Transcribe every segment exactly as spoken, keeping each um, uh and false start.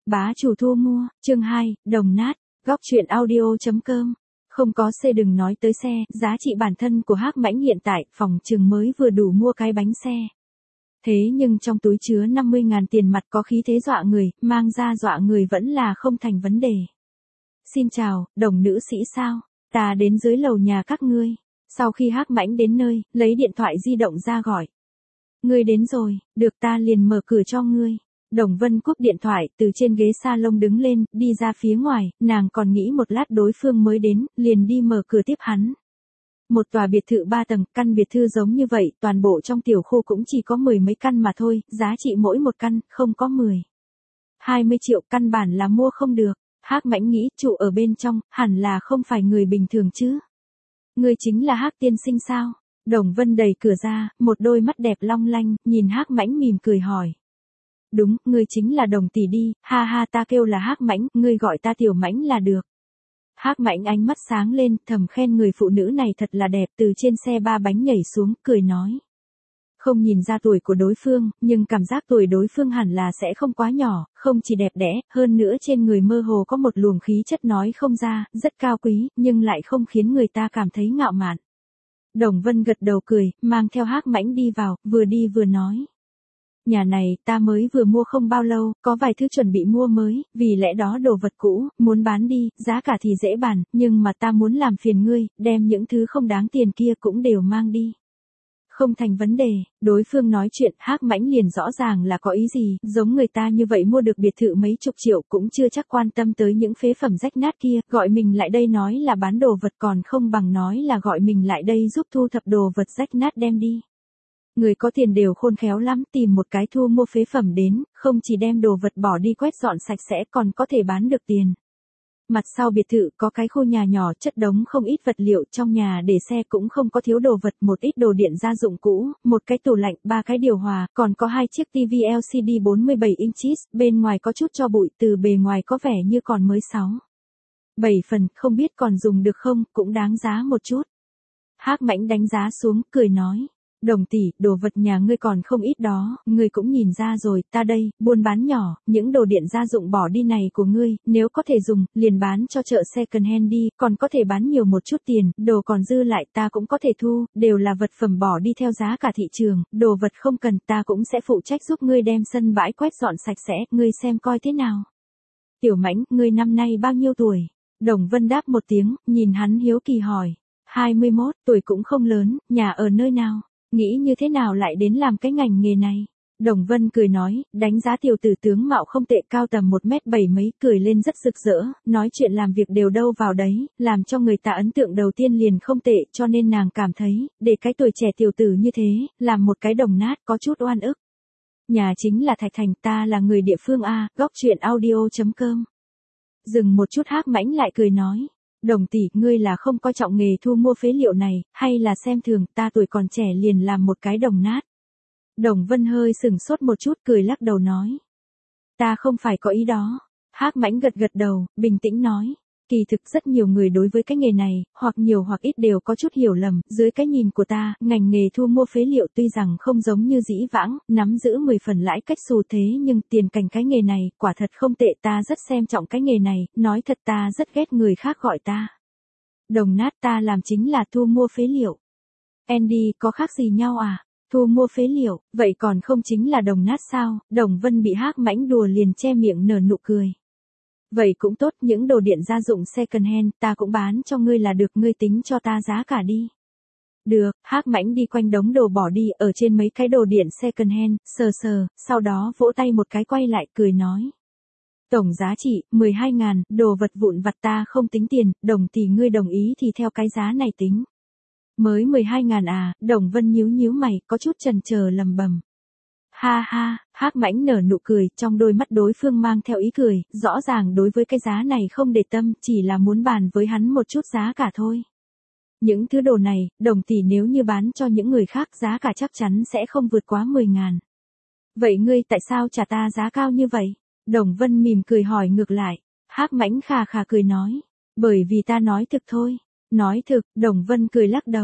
Bá chủ thu mua, chương hai, đồng nát, góc truyện audio chấm com. Không có xe đừng nói tới xe, giá trị bản thân của Hắc Mãnh hiện tại, phòng trừng mới vừa đủ mua cái bánh xe. Thế nhưng trong túi chứa năm mươi ngàn tiền mặt có khí thế dọa người, mang ra dọa người vẫn là không thành vấn đề. Xin chào, đồng nữ sĩ sao? Ta đến dưới lầu nhà các ngươi. Sau khi Hắc Mãnh đến nơi, lấy điện thoại di động ra gọi. Ngươi đến rồi, được ta liền mở cửa cho ngươi. Đồng Vân cúp điện thoại, từ trên ghế salon đứng lên, đi ra phía ngoài, nàng còn nghĩ một lát đối phương mới đến, liền đi mở cửa tiếp hắn. Một tòa biệt thự ba tầng, căn biệt thự giống như vậy, toàn bộ trong tiểu khu cũng chỉ có mười mấy căn mà thôi, giá trị mỗi một căn, không có mười. hai mươi triệu căn bản là mua không được. Hắc Mãnh nghĩ, trụ ở bên trong, hẳn là không phải người bình thường chứ. Người chính là Hắc tiên sinh sao? Đồng Vân đẩy cửa ra, một đôi mắt đẹp long lanh, nhìn Hắc Mãnh mỉm cười hỏi. Đúng, ngươi chính là Đồng tỷ đi, ha ha ta kêu là Hắc Mãnh, ngươi gọi ta Tiểu Mãnh là được. Hắc Mãnh ánh mắt sáng lên, thầm khen người phụ nữ này thật là đẹp, từ trên xe ba bánh nhảy xuống, cười nói. Không nhìn ra tuổi của đối phương, nhưng cảm giác tuổi đối phương hẳn là sẽ không quá nhỏ, không chỉ đẹp đẽ, hơn nữa trên người mơ hồ có một luồng khí chất nói không ra, rất cao quý, nhưng lại không khiến người ta cảm thấy ngạo mạn. Đồng Vân gật đầu cười, mang theo Hắc Mãnh đi vào, vừa đi vừa nói. Nhà này, ta mới vừa mua không bao lâu, có vài thứ chuẩn bị mua mới, vì lẽ đó đồ vật cũ, muốn bán đi, giá cả thì dễ bàn, nhưng mà ta muốn làm phiền ngươi, đem những thứ không đáng tiền kia cũng đều mang đi. Không thành vấn đề, đối phương nói chuyện, Hắc Mãnh liền rõ ràng là có ý gì, giống người ta như vậy mua được biệt thự mấy chục triệu cũng chưa chắc quan tâm tới những phế phẩm rách nát kia, gọi mình lại đây nói là bán đồ vật còn không bằng nói là gọi mình lại đây giúp thu thập đồ vật rách nát đem đi. Người có tiền đều khôn khéo lắm, tìm một cái thu mua phế phẩm đến, không chỉ đem đồ vật bỏ đi quét dọn sạch sẽ còn có thể bán được tiền. Mặt sau biệt thự có cái khu nhà nhỏ chất đống không ít vật liệu, trong nhà để xe cũng không có thiếu đồ vật, một ít đồ điện gia dụng cũ, một cái tủ lạnh, ba cái điều hòa, còn có hai chiếc tivi lờ xê đê bốn mươi bảy inches, bên ngoài có chút cho bụi, từ bề ngoài có vẻ như còn mới sáu. bảy phần, không biết còn dùng được không, cũng đáng giá một chút. Hắc Mãnh đánh giá xuống, cười nói. Đồng tỷ, đồ vật nhà ngươi còn không ít đó, ngươi cũng nhìn ra rồi, ta đây, buôn bán nhỏ, những đồ điện gia dụng bỏ đi này của ngươi, nếu có thể dùng, liền bán cho chợ second hand đi, còn có thể bán nhiều một chút tiền, đồ còn dư lại ta cũng có thể thu, đều là vật phẩm bỏ đi theo giá cả thị trường, đồ vật không cần ta cũng sẽ phụ trách giúp ngươi đem sân bãi quét dọn sạch sẽ, ngươi xem coi thế nào. Tiểu Mãnh, ngươi năm nay bao nhiêu tuổi? Đồng Vân đáp một tiếng, nhìn hắn hiếu kỳ hỏi. hai mươi mốt, tuổi cũng không lớn, nhà ở nơi nào? Nghĩ như thế nào lại đến làm cái ngành nghề này? Đồng Vân cười nói, đánh giá tiểu tử tướng mạo không tệ, cao tầm một mét bảy mấy, cười lên rất rực rỡ, nói chuyện làm việc đều đâu vào đấy, làm cho người ta ấn tượng đầu tiên liền không tệ, cho nên nàng cảm thấy, để cái tuổi trẻ tiểu tử như thế, làm một cái đồng nát có chút oan ức. Nhà chính là Thạch Thành, ta là người địa phương A, góc truyện audio chấm com. Dừng một chút Hắc Mãnh lại cười nói. Đồng tỷ, ngươi là không coi trọng nghề thu mua phế liệu này, hay là xem thường ta tuổi còn trẻ liền làm một cái đồng nát? Đồng Vân hơi sừng sốt một chút cười lắc đầu nói. Ta không phải có ý đó. Hắc Mãnh gật gật đầu, bình tĩnh nói. Kỳ thực rất nhiều người đối với cái nghề này, hoặc nhiều hoặc ít đều có chút hiểu lầm, dưới cái nhìn của ta, ngành nghề thu mua phế liệu tuy rằng không giống như dĩ vãng, nắm giữ mười phần lãi cách xù thế nhưng tiền cảnh cái nghề này, quả thật không tệ, ta rất xem trọng cái nghề này, nói thật ta rất ghét người khác gọi ta. Đồng nát, ta làm chính là thu mua phế liệu. Andy, có khác gì nhau à? Thu mua phế liệu, vậy còn không chính là đồng nát sao? Đồng Vân bị Hắc Mãnh đùa liền che miệng nở nụ cười. Vậy cũng tốt, những đồ điện gia dụng second hand, ta cũng bán cho ngươi là được, ngươi tính cho ta giá cả đi. Được, Hắc Mãnh đi quanh đống đồ bỏ đi, ở trên mấy cái đồ điện second hand, sờ sờ, sau đó vỗ tay một cái quay lại, cười nói. Tổng giá trị, mười hai ngàn, đồ vật vụn vặt ta không tính tiền, đồng tỷ ngươi đồng ý thì theo cái giá này tính. Mới mười hai ngàn à, Đồng Vân nhíu nhíu mày, có chút chần chờ lầm bầm. Ha ha, Hắc Mãnh nở nụ cười, trong đôi mắt đối phương mang theo ý cười, rõ ràng đối với cái giá này không để tâm, chỉ là muốn bàn với hắn một chút giá cả thôi. Những thứ đồ này, đồng tỷ nếu như bán cho những người khác giá cả chắc chắn sẽ không vượt quá mười ngàn. Vậy ngươi tại sao trả ta giá cao như vậy? Đồng Vân mỉm cười hỏi ngược lại. Hắc Mãnh khà khà cười nói. Bởi vì ta nói thực thôi. Nói thực, Đồng Vân cười lắc đầu.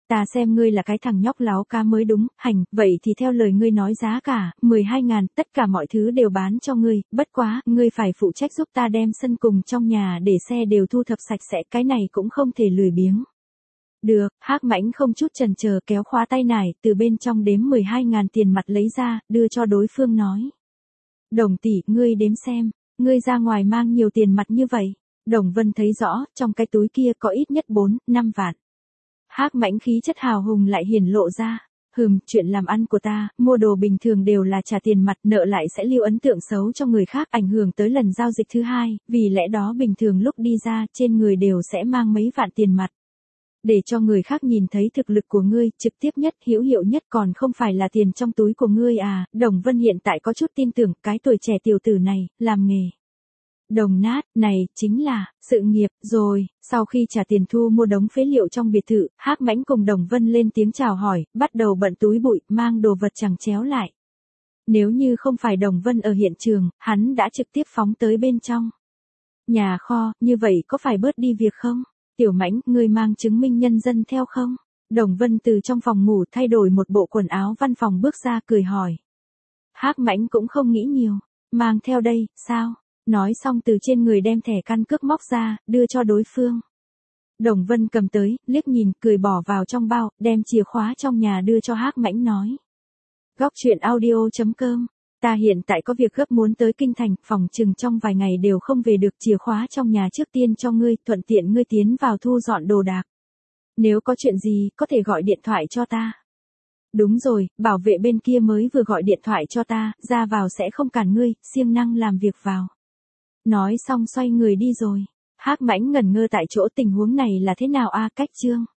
Ta xem ngươi là cái thằng nhóc láo cá mới đúng, hành, vậy thì theo lời ngươi nói giá cả, mười hai ngàn, tất cả mọi thứ đều bán cho ngươi, bất quá, ngươi phải phụ trách giúp ta đem sân cùng trong nhà để xe đều thu thập sạch sẽ, cái này cũng không thể lười biếng. Được, Hắc Mãnh không chút chần chờ kéo khóa tay nải, từ bên trong đếm mười hai ngàn tiền mặt lấy ra, đưa cho đối phương nói. Đồng tỷ, ngươi đếm xem, ngươi ra ngoài mang nhiều tiền mặt như vậy. Đồng Vân thấy rõ, trong cái túi kia có ít nhất bốn, năm vạn. Hắc Mãnh khí chất hào hùng lại hiển lộ ra. Hừm, chuyện làm ăn của ta, mua đồ bình thường đều là trả tiền mặt, nợ lại sẽ lưu ấn tượng xấu cho người khác, ảnh hưởng tới lần giao dịch thứ hai, vì lẽ đó bình thường lúc đi ra, trên người đều sẽ mang mấy vạn tiền mặt. Để cho người khác nhìn thấy thực lực của ngươi, trực tiếp nhất, hữu hiệu nhất còn không phải là tiền trong túi của ngươi à, Đồng Vân hiện tại có chút tin tưởng, cái tuổi trẻ tiểu tử này, làm nghề. Đồng nát, này, chính là, sự nghiệp, rồi, sau khi trả tiền thu mua đống phế liệu trong biệt thự, Hắc Mãnh cùng Đồng Vân lên tiếng chào hỏi, bắt đầu bận túi bụi, mang đồ vật chằng chéo lại. Nếu như không phải Đồng Vân ở hiện trường, hắn đã trực tiếp phóng tới bên trong. Nhà kho, như vậy có phải bớt đi việc không? Tiểu Mãnh, ngươi mang chứng minh nhân dân theo không? Đồng Vân từ trong phòng ngủ thay đổi một bộ quần áo văn phòng bước ra cười hỏi. Hắc Mãnh cũng không nghĩ nhiều, mang theo đây, sao? Nói xong từ trên người đem thẻ căn cước móc ra, đưa cho đối phương. Đồng Vân cầm tới, liếc nhìn, cười bỏ vào trong bao, đem chìa khóa trong nhà đưa cho Hắc Mãnh nói. Góc chuyện audio chấm com, ta hiện tại có việc gấp muốn tới kinh thành, phòng chừng trong vài ngày đều không về được, chìa khóa trong nhà trước tiên cho ngươi, thuận tiện ngươi tiến vào thu dọn đồ đạc. Nếu có chuyện gì, có thể gọi điện thoại cho ta. Đúng rồi, bảo vệ bên kia mới vừa gọi điện thoại cho ta, ra vào sẽ không cản ngươi, siêng năng làm việc vào. Nói xong xoay người đi rồi. Hắc Mãnh ngẩn ngơ tại chỗ, tình huống này là thế nào a, Cách Chương?